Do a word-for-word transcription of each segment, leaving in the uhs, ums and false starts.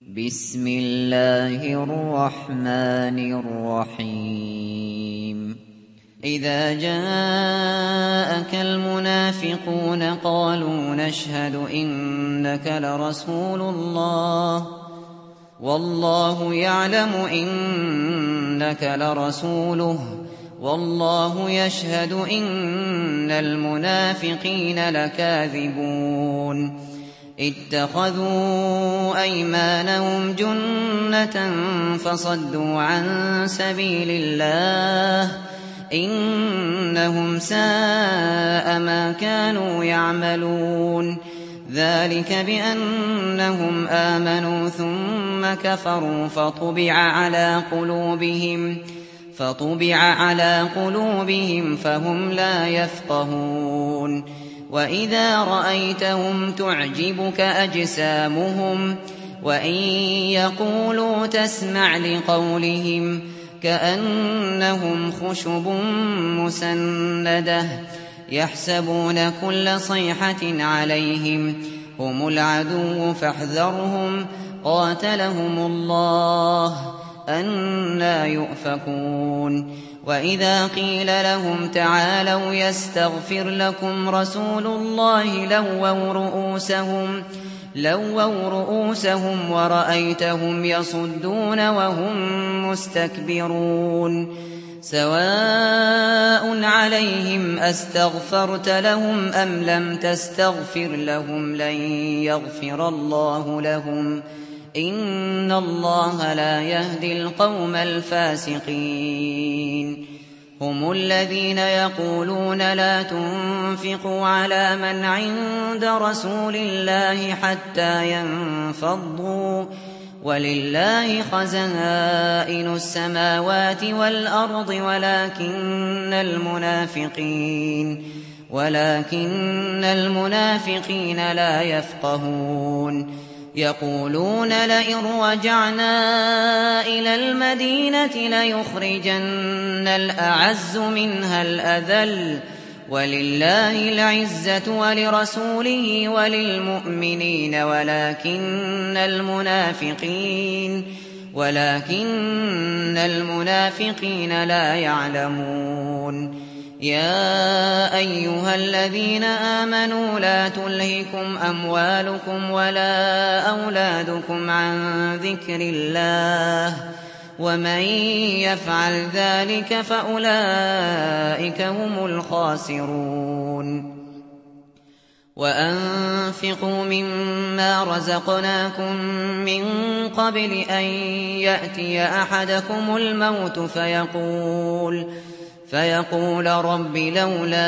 بسم الله الرحمن الرحيم إذا جاءك المنافقون قالوا نشهد إنك لرسول الله والله يعلم إنك لرسوله والله يشهد إن المنافقين لكاذبون اتخذوا أيمانهم جنة فصدوا عن سبيل الله إنهم ساء ما كانوا يعملون ذلك بأنهم آمنوا ثم كفروا فطبع على قلوبهم فطبع على قلوبهم فهم لا يفقهون وإذا رأيتهم تعجبك أجسامهم وإن يقولوا تسمع لقولهم كأنهم خشب مسندة يحسبون كل صيحة عليهم هم العدو فاحذرهم قاتلهم الله أنى يؤفكون وإذا قيل لهم تعالوا يستغفر لكم رسول الله لووا رؤوسهم لووا رؤوسهم ورأيتهم يصدون وهم مستكبرون سواء عليهم أستغفرت لهم أم لم تستغفر لهم لن يغفر الله لهم إن الله لا يهدي القوم الفاسقين هم الذين يقولون لا تنفقوا على من عند رسول الله حتى ينفضوا ولله خزائن السماوات والأرض ولكن المنافقين ولكن المنافقين لا يفقهون يقولون لئن رجعنا إلى المدينة ليخرجن الأعز منها الأذل ولله العزة ولرسوله وللمؤمنين ولكن المنافقين ولكن المنافقين لا يعلمون يا أيها الذين آمنوا لا تلهكم أموالكم ولا أولادكم عن ذكر الله ومن يفعل ذلك فأولئك هم الخاسرون وأنفقوا مما رزقناكم من قبل أن يأتي أحدكم الموت فيقول فيقول رب لولا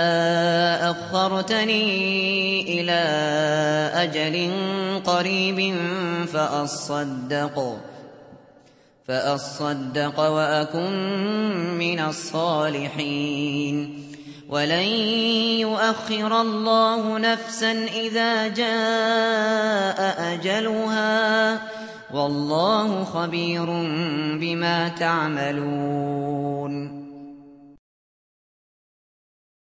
أخرتني إلى أجل قريب فأصدق فأصدق وأكن من الصالحين ولن يؤخر الله نفسا إذا جاء أجلها والله خبير بما تعملون